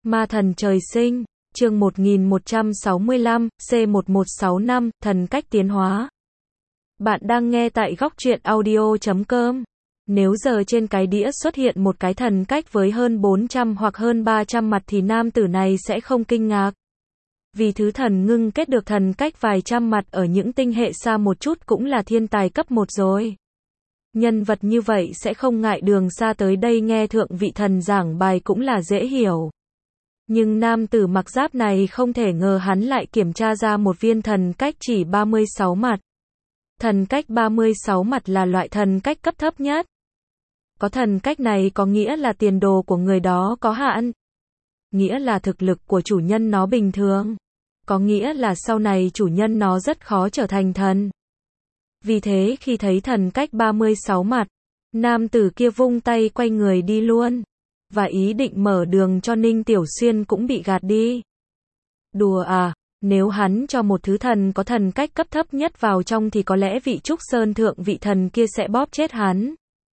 Ma thần trời sinh, chương 1165, C1165, thần cách tiến hóa. Bạn đang nghe tại góc truyện audio.com. Nếu giờ trên cái đĩa xuất hiện một cái thần cách với hơn 400 hoặc hơn 300 mặt thì nam tử này sẽ không kinh ngạc. Vì thứ thần ngưng kết được thần cách vài trăm mặt ở những tinh hệ xa một chút cũng là thiên tài cấp 1 rồi. Nhân vật như vậy sẽ không ngại đường xa tới đây nghe thượng vị thần giảng bài cũng là dễ hiểu. Nhưng nam tử mặc giáp này không thể ngờ hắn lại kiểm tra ra một viên thần cách chỉ 36 mặt. Thần cách 36 mặt là loại thần cách cấp thấp nhất. Có thần cách này có nghĩa là tiền đồ của người đó có hạn. Nghĩa là thực lực của chủ nhân nó bình thường. Có nghĩa là sau này chủ nhân nó rất khó trở thành thần. Vì thế khi thấy thần cách 36 mặt, nam tử kia vung tay quay người đi luôn. Và ý định mở đường cho Ninh Tiểu Xuyên cũng bị gạt đi. Đùa à, nếu hắn cho một thứ thần có thần cách cấp thấp nhất vào trong thì có lẽ vị Trúc Sơn thượng vị thần kia sẽ bóp chết hắn.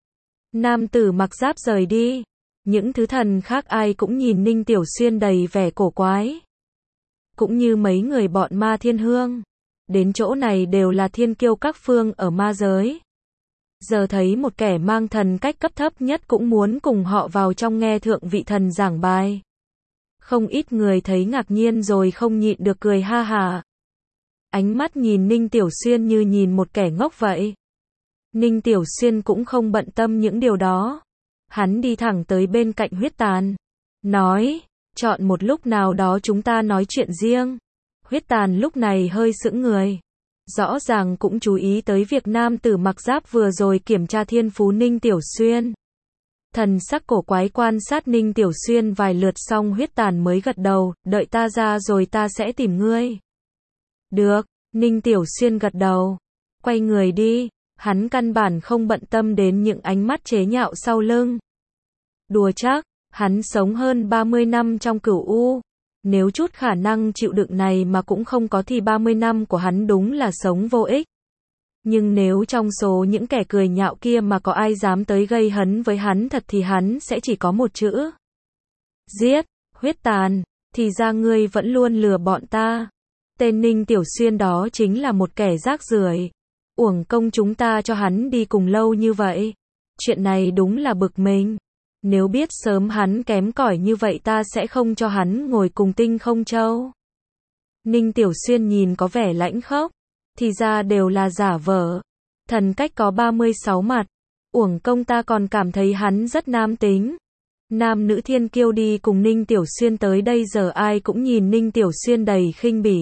Nam tử mặc giáp rời đi. Những thứ thần khác ai cũng nhìn Ninh Tiểu Xuyên đầy vẻ cổ quái. Cũng như mấy người bọn Ma Thiên Hương. Đến chỗ này đều là thiên kiêu các phương ở ma giới. Giờ thấy một kẻ mang thần cách cấp thấp nhất cũng muốn cùng họ vào trong nghe thượng vị thần giảng bài. Không ít người thấy ngạc nhiên rồi không nhịn được cười ha hả. Ánh mắt nhìn Ninh Tiểu Xuyên như nhìn một kẻ ngốc vậy. Ninh Tiểu Xuyên cũng không bận tâm những điều đó. Hắn đi thẳng tới bên cạnh Huyết Tàn. Nói, chọn một lúc nào đó chúng ta nói chuyện riêng. Huyết Tàn lúc này hơi sững người. Rõ ràng cũng chú ý tới việc nam tử mặc giáp vừa rồi kiểm tra thiên phú Ninh Tiểu Xuyên. Thần sắc cổ quái quan sát Ninh Tiểu Xuyên vài lượt xong Huyết Tàn mới gật đầu, đợi ta ra rồi ta sẽ tìm ngươi. Được, Ninh Tiểu Xuyên gật đầu. Quay người đi, hắn căn bản không bận tâm đến những ánh mắt chế nhạo sau lưng. Đùa chắc, hắn sống hơn 30 năm trong cửu u. Nếu chút khả năng chịu đựng này mà cũng không có thì 30 năm của hắn đúng là sống vô ích. Nhưng nếu trong số những kẻ cười nhạo kia mà có ai dám tới gây hấn với hắn thật thì hắn sẽ chỉ có một chữ. Giết. Huyết Tàn, thì ra ngươi vẫn luôn lừa bọn ta. Tên Ninh Tiểu Xuyên đó chính là một kẻ rác rưởi. Uổng công chúng ta cho hắn đi cùng lâu như vậy. Chuyện này đúng là bực mình. Nếu biết sớm hắn kém cỏi như vậy ta sẽ không cho hắn ngồi cùng Tinh Không Châu. Ninh Tiểu Xuyên nhìn có vẻ lãnh khốc. Thì ra đều là giả vờ. Thần cách có 36 mặt. Uổng công ta còn cảm thấy hắn rất nam tính. Nam nữ thiên kiêu đi cùng Ninh Tiểu Xuyên tới đây giờ ai cũng nhìn Ninh Tiểu Xuyên đầy khinh bỉ.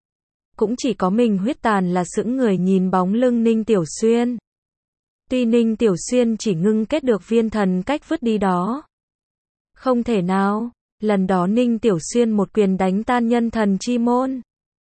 Cũng chỉ có mình Huyết Tàn là sững người nhìn bóng lưng Ninh Tiểu Xuyên. Tuy Ninh Tiểu Xuyên chỉ ngưng kết được viên thần cách vứt đi đó. Không thể nào, lần đó Ninh Tiểu Xuyên một quyền đánh tan nhân thần chi môn.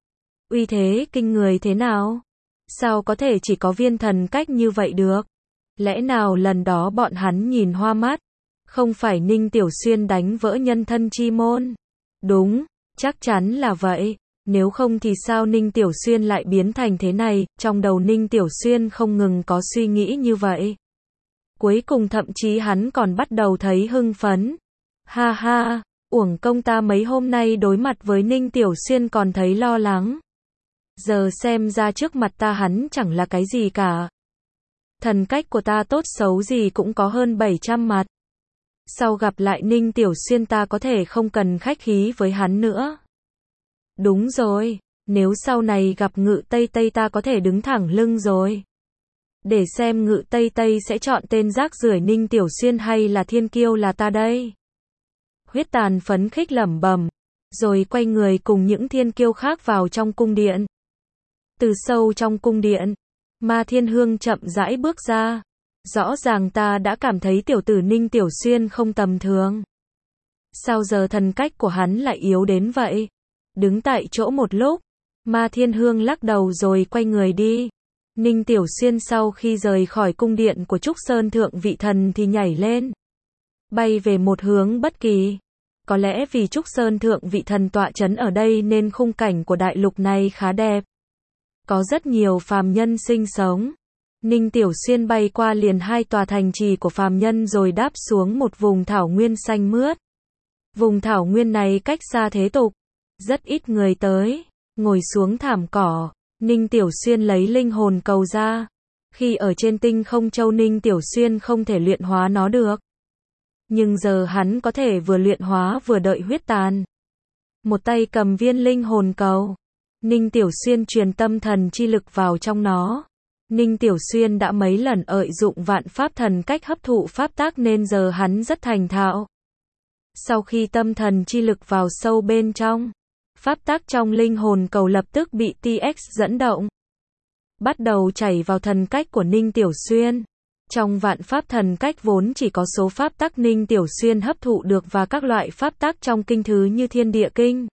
Uy thế kinh người thế nào? Sao có thể chỉ có viên thần cách như vậy được? Lẽ nào lần đó bọn hắn nhìn hoa mắt? Không phải Ninh Tiểu Xuyên đánh vỡ nhân thân chi môn? Đúng, chắc chắn là vậy. Nếu không thì sao Ninh Tiểu Xuyên lại biến thành thế này? Trong đầu Ninh Tiểu Xuyên không ngừng có suy nghĩ như vậy. Cuối cùng thậm chí hắn còn bắt đầu thấy hưng phấn. Ha ha, uổng công ta mấy hôm nay đối mặt với Ninh Tiểu Xuyên còn thấy lo lắng. Giờ xem ra trước mặt ta hắn chẳng là cái gì cả. Thần cách của ta tốt xấu gì cũng có hơn 700 mặt. Sau gặp lại Ninh Tiểu Xuyên ta có thể không cần khách khí với hắn nữa. Đúng rồi, nếu sau này gặp Ngự Tây Tây ta có thể đứng thẳng lưng rồi. Để xem Ngự Tây Tây sẽ chọn tên rác rưởi Ninh Tiểu Xuyên hay là thiên kiêu là ta đây. Huyết Tàn phấn khích lẩm bẩm, rồi quay người cùng những thiên kiêu khác vào trong cung điện. Từ sâu trong cung điện, Ma Thiên Hương chậm rãi bước ra. Rõ ràng ta đã cảm thấy tiểu tử Ninh Tiểu Xuyên không tầm thường. Sao giờ thần cách của hắn lại yếu đến vậy? Đứng tại chỗ một lúc, Ma Thiên Hương lắc đầu rồi quay người đi. Ninh Tiểu Xuyên sau khi rời khỏi cung điện của Trúc Sơn thượng vị thần thì nhảy lên, bay về một hướng bất kỳ. Có lẽ vì Trúc Sơn thượng vị thần tọa trấn ở đây nên khung cảnh của đại lục này khá đẹp. Có rất nhiều phàm nhân sinh sống. Ninh Tiểu Xuyên bay qua liền hai tòa thành trì của phàm nhân rồi đáp xuống một vùng thảo nguyên xanh mướt. Vùng thảo nguyên này cách xa thế tục, rất ít người tới. Ngồi xuống thảm cỏ, Ninh Tiểu Xuyên lấy linh hồn cầu ra. Khi ở trên tinh không châu Ninh Tiểu Xuyên không thể luyện hóa nó được. Nhưng giờ hắn có thể vừa luyện hóa vừa đợi huyết tàn. Một tay cầm viên linh hồn cầu. Ninh Tiểu Xuyên truyền tâm thần chi lực vào trong nó. Ninh Tiểu Xuyên đã mấy lần ợi dụng vạn pháp thần cách hấp thụ pháp tác nên giờ hắn rất thành thạo. Sau khi tâm thần chi lực vào sâu bên trong, pháp tác trong linh hồn cầu lập tức bị TX dẫn động. Bắt đầu chảy vào thần cách của Ninh Tiểu Xuyên. Trong vạn pháp thần cách vốn chỉ có số pháp tắc Ninh Tiểu Xuyên hấp thụ được và các loại pháp tắc trong kinh thứ như Thiên Địa Kinh,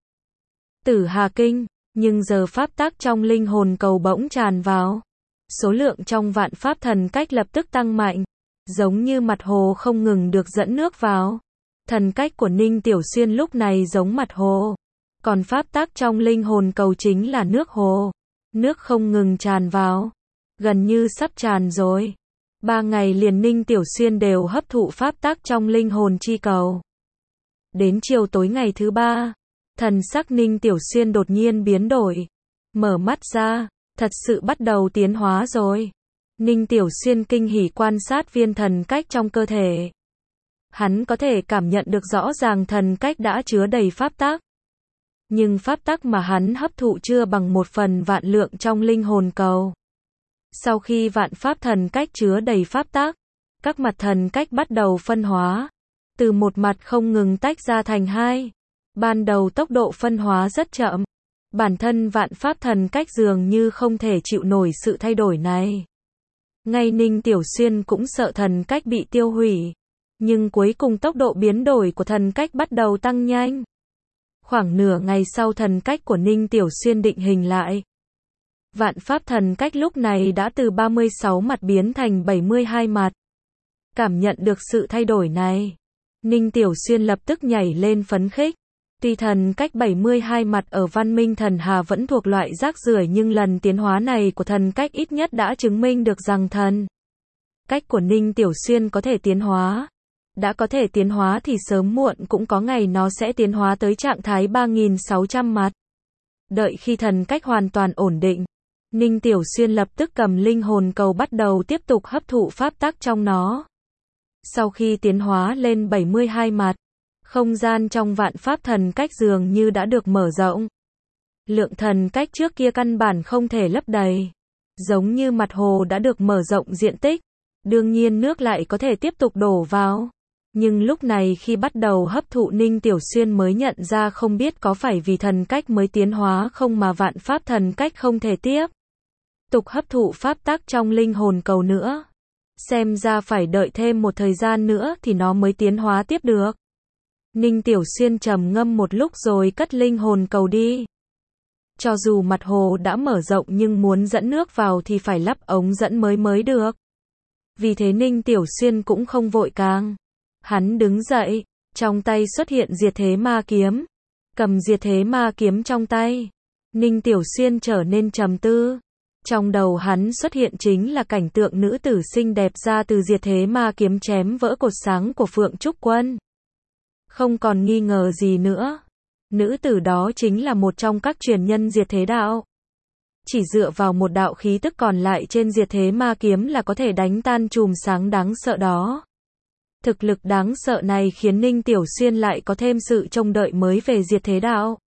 Tử Hà Kinh, nhưng giờ pháp tắc trong linh hồn cầu bỗng tràn vào. Số lượng trong vạn pháp thần cách lập tức tăng mạnh, giống như mặt hồ không ngừng được dẫn nước vào. Thần cách của Ninh Tiểu Xuyên lúc này giống mặt hồ, còn pháp tắc trong linh hồn cầu chính là nước hồ. Nước không ngừng tràn vào, gần như sắp tràn rồi. 3 ngày liền Ninh Tiểu Xuyên đều hấp thụ pháp tắc trong linh hồn chi cầu. Đến chiều tối ngày thứ 3, thần sắc Ninh Tiểu Xuyên đột nhiên biến đổi. Mở mắt ra, thật sự bắt đầu tiến hóa rồi. Ninh Tiểu Xuyên kinh hỉ quan sát viên thần cách trong cơ thể. Hắn có thể cảm nhận được rõ ràng thần cách đã chứa đầy pháp tắc. Nhưng pháp tắc mà hắn hấp thụ chưa bằng 1/1000 lượng trong linh hồn cầu. Sau khi vạn pháp thần cách chứa đầy pháp tắc, các mặt thần cách bắt đầu phân hóa. Từ một mặt không ngừng tách ra thành hai. Ban đầu tốc độ phân hóa rất chậm. Bản thân vạn pháp thần cách dường như không thể chịu nổi sự thay đổi này. Ngay Ninh Tiểu Xuyên cũng sợ thần cách bị tiêu hủy. Nhưng cuối cùng tốc độ biến đổi của thần cách bắt đầu tăng nhanh. Khoảng nửa ngày sau thần cách của Ninh Tiểu Xuyên định hình lại. Vạn pháp thần cách lúc này đã từ 36 mặt biến thành 72 mặt. Cảm nhận được sự thay đổi này, Ninh Tiểu Xuyên lập tức nhảy lên phấn khích. Tuy thần cách 72 mặt ở văn minh thần Hà vẫn thuộc loại rác rưởi nhưng lần tiến hóa này của thần cách ít nhất đã chứng minh được rằng thần cách của Ninh Tiểu Xuyên có thể tiến hóa. Đã có thể tiến hóa thì sớm muộn cũng có ngày nó sẽ tiến hóa tới trạng thái 3600 mặt. Đợi khi thần cách hoàn toàn ổn định, Ninh Tiểu Xuyên lập tức cầm linh hồn cầu bắt đầu tiếp tục hấp thụ pháp tắc trong nó. Sau khi tiến hóa lên 72 mặt, không gian trong vạn pháp thần cách dường như đã được mở rộng. Lượng thần cách trước kia căn bản không thể lấp đầy. Giống như mặt hồ đã được mở rộng diện tích. Đương nhiên nước lại có thể tiếp tục đổ vào. Nhưng lúc này khi bắt đầu hấp thụ Ninh Tiểu Xuyên mới nhận ra không biết có phải vì thần cách mới tiến hóa không mà vạn pháp thần cách không thể tiếp tục hấp thụ pháp tắc trong linh hồn cầu nữa. Xem ra phải đợi thêm một thời gian nữa thì nó mới tiến hóa tiếp được. Ninh Tiểu Xuyên trầm ngâm một lúc rồi cất linh hồn cầu đi. Cho dù mặt hồ đã mở rộng nhưng muốn dẫn nước vào thì phải lắp ống dẫn mới được. Vì thế Ninh Tiểu Xuyên cũng không vội càng. Hắn đứng dậy, trong tay xuất hiện diệt thế ma kiếm. Cầm diệt thế ma kiếm trong tay, Ninh Tiểu Xuyên trở nên trầm tư. Trong đầu hắn xuất hiện chính là cảnh tượng nữ tử xinh đẹp ra từ diệt thế ma kiếm chém vỡ cột sáng của Phượng Trúc Quân. Không còn nghi ngờ gì nữa. Nữ tử đó chính là một trong các truyền nhân diệt thế đạo. Chỉ dựa vào một đạo khí tức còn lại trên diệt thế ma kiếm là có thể đánh tan chùm sáng đáng sợ đó. Thực lực đáng sợ này khiến Ninh Tiểu Xuyên lại có thêm sự trông đợi mới về diệt thế đạo.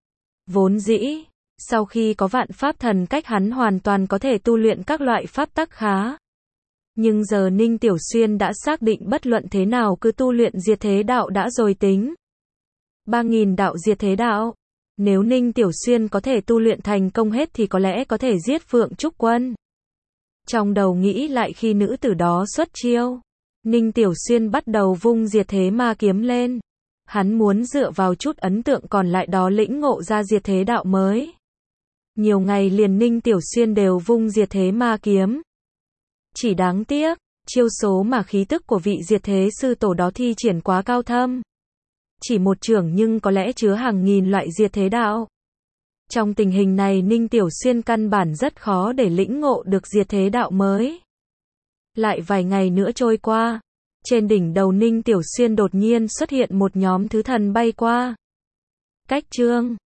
Vốn dĩ, sau khi có vạn pháp thần cách hắn hoàn toàn có thể tu luyện các loại pháp tắc khá. Nhưng giờ Ninh Tiểu Xuyên đã xác định bất luận thế nào cứ tu luyện diệt thế đạo đã rồi tính. 3000 đạo diệt thế đạo. Nếu Ninh Tiểu Xuyên có thể tu luyện thành công hết thì có lẽ có thể giết Phượng Trúc Quân. Trong đầu nghĩ lại khi nữ tử đó xuất chiêu, Ninh Tiểu Xuyên bắt đầu vung diệt thế ma kiếm lên. Hắn muốn dựa vào chút ấn tượng còn lại đó lĩnh ngộ ra diệt thế đạo mới. Nhiều ngày liền Ninh Tiểu Xuyên đều vung diệt thế ma kiếm. Chỉ đáng tiếc, chiêu số mà khí tức của vị diệt thế sư tổ đó thi triển quá cao thâm. Chỉ một chưởng nhưng có lẽ chứa hàng nghìn loại diệt thế đạo. Trong tình hình này Ninh Tiểu Xuyên căn bản rất khó để lĩnh ngộ được diệt thế đạo mới. Lại vài ngày nữa trôi qua, Trên đỉnh đầu Ninh Tiểu Xuyên đột nhiên xuất hiện một nhóm thứ thần bay qua. Cách chương